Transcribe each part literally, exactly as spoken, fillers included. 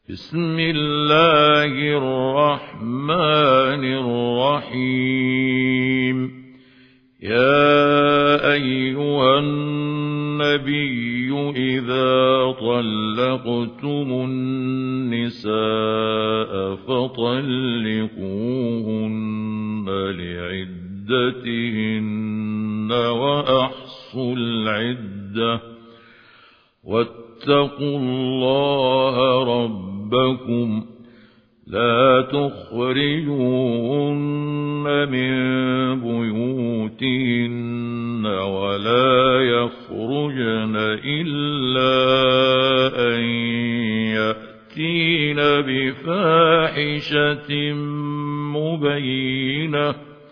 بسم الله الرحمن الرحيم. يا أيها النبي إذا طلقتم النساء فطلقوهن لعدتهن وأحصوا العدة واتقوا الله ربكم لا تخرجوهن من بيوتهن ولا يخرجن إلا أن يأتين بفاحشة مبينة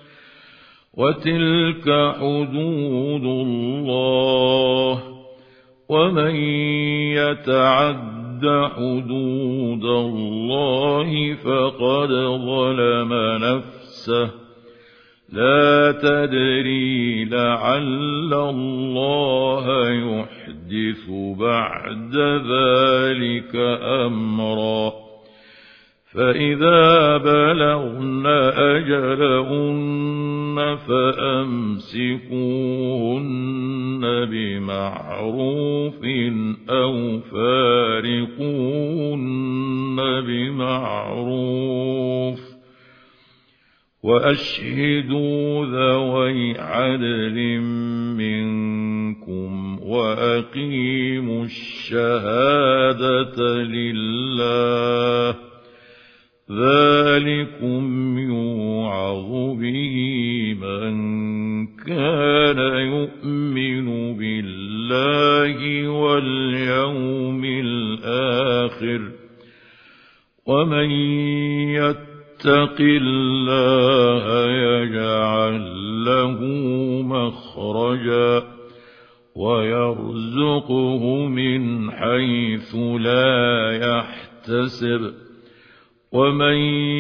وتلك حدود الله ومن يتعد حدود الله فقد ظلم نفسه لا تدري لعل الله يحدث بعد ذلك أمرا. فإذا بلغن أجلهن فأمسكوهن بمعروف أو فارقوهن بمعروف وأشهدوا ذوي عدل منكم وأقيموا الشهادة لله ذلكم يوعظ به من كان يؤمن بالله واليوم الآخر ومن يتق الله يجعل له مخرجا ويرزقه من حيث لا يحتسب ومن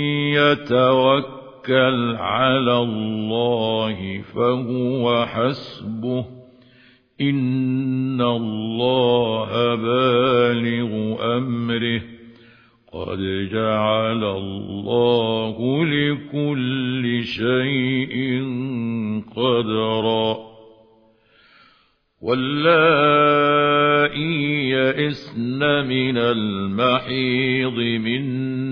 يتوكل على الله فهو حسبه إن الله بالغ أمره قد جعل الله لكل شيء قدرا. واللائي يئسن من المحيض من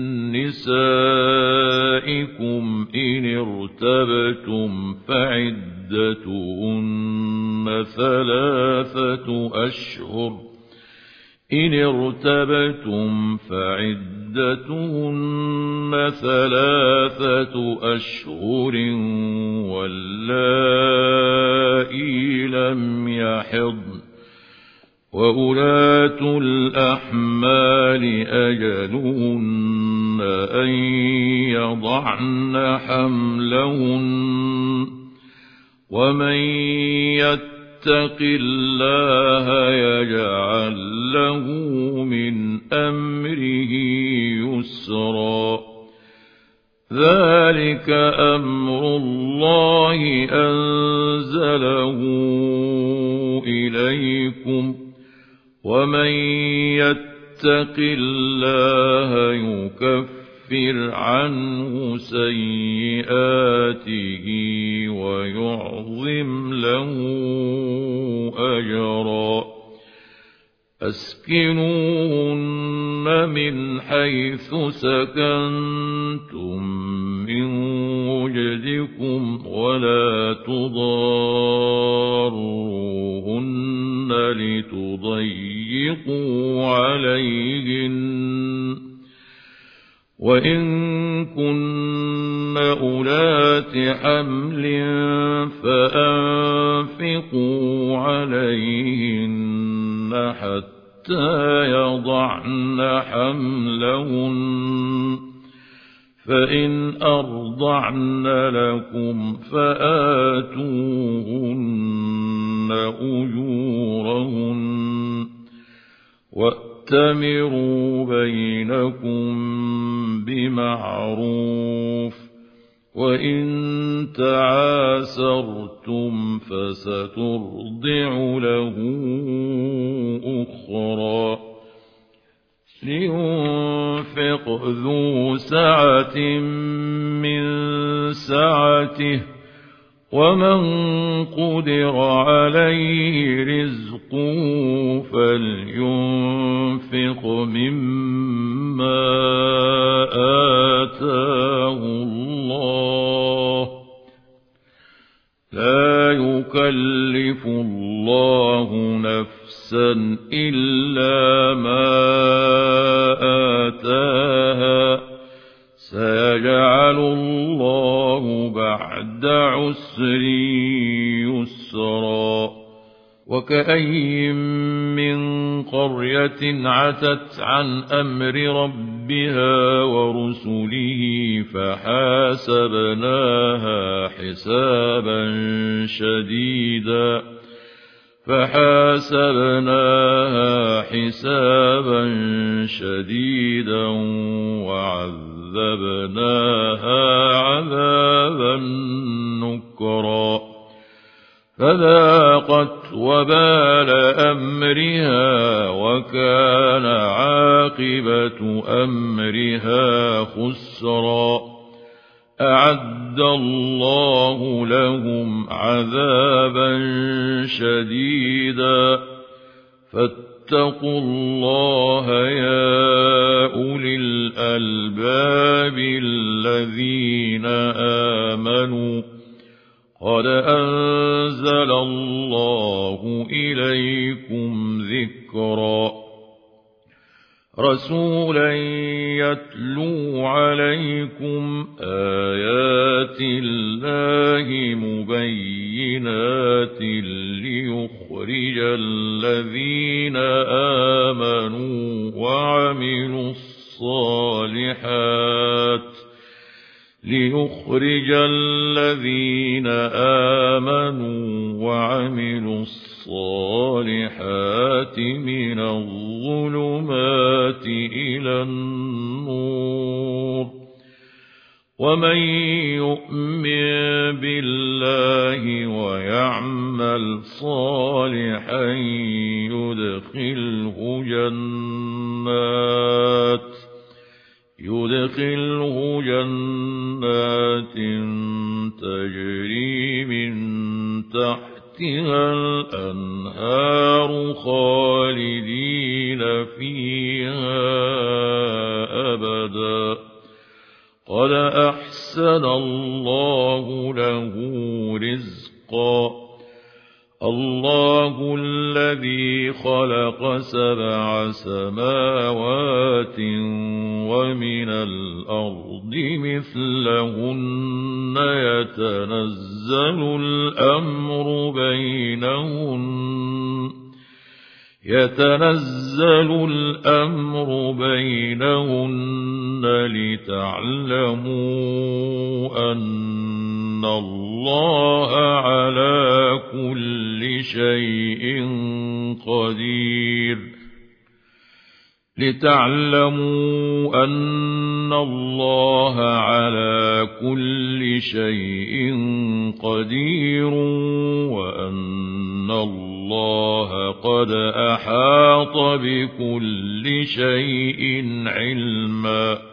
نسائكم إن ارتبتم فعدتهن ثلاثة أشهر إن ارتبتم فعدتهن ثلاثة أشهر واللائي لم يحضن وأولاة الأحمال أجلهن أن يضعن حملهن ومن يتق الله يجعل له من أمره يسرا. ذلك أمر الله أنزله إليكم ومن يتق الله يكفر عنه سيئاته ويعظم له أجرا. أسكنوهن من حيث سكنتم من وجدكم ولا تضاروهن لتضيقوا عليهن وإن كن أولات حمل فأنفقوا عليهن حتى يضعن حملهن فإن أرضعن لكم فآتوهن أجورهن وأتمروا بينكم بمعروف وإن تعاسرتم فسترضع له أخرى لينفق ينفق ذو سعة من سعته ومن قدر عليه رزقه فلينفق مما آتاه الله لا يكلف الله نفسا إلا ما آتاها سيجعل الله بعد عسر يسرا وكأين من قرية عتت عن أمر ربها ورسله فحاسبناها حسابا شديدا فحاسبناها حسابا شديدا وعذبناها عذابا نكرا فذاقت وبال أمرها وكان عاقبة أمرها خسرا أعد الله لهم عذابا شديدا فاتقوا الله يا أولي الألباب الذين آمنوا قد أنزل الله إليكم ذكرا رسولا يتلو عليكم آيات الله مبينات ليخرج الذين آمنوا وعملوا الصالحات ليخرج الذين آمنوا وعملوا الصالحات من الظلمات إلى النور ومن يؤمن بالله ويعمل صالحا يدخله جنات يدخله جنات تجري من تحتها الأنهار خالدين فيها أبدا قد أحسن الله له رزقا الله الذي خلق سبع سماوات ومن الأرض مثلهن يتنزل الأمر بينهن يتنزل الأمر بينهن لتعلموا أن الله على كل شيء قدير لتعلموا أن الله على كل شيء قدير وأن الله قد أحاط بكل شيء علما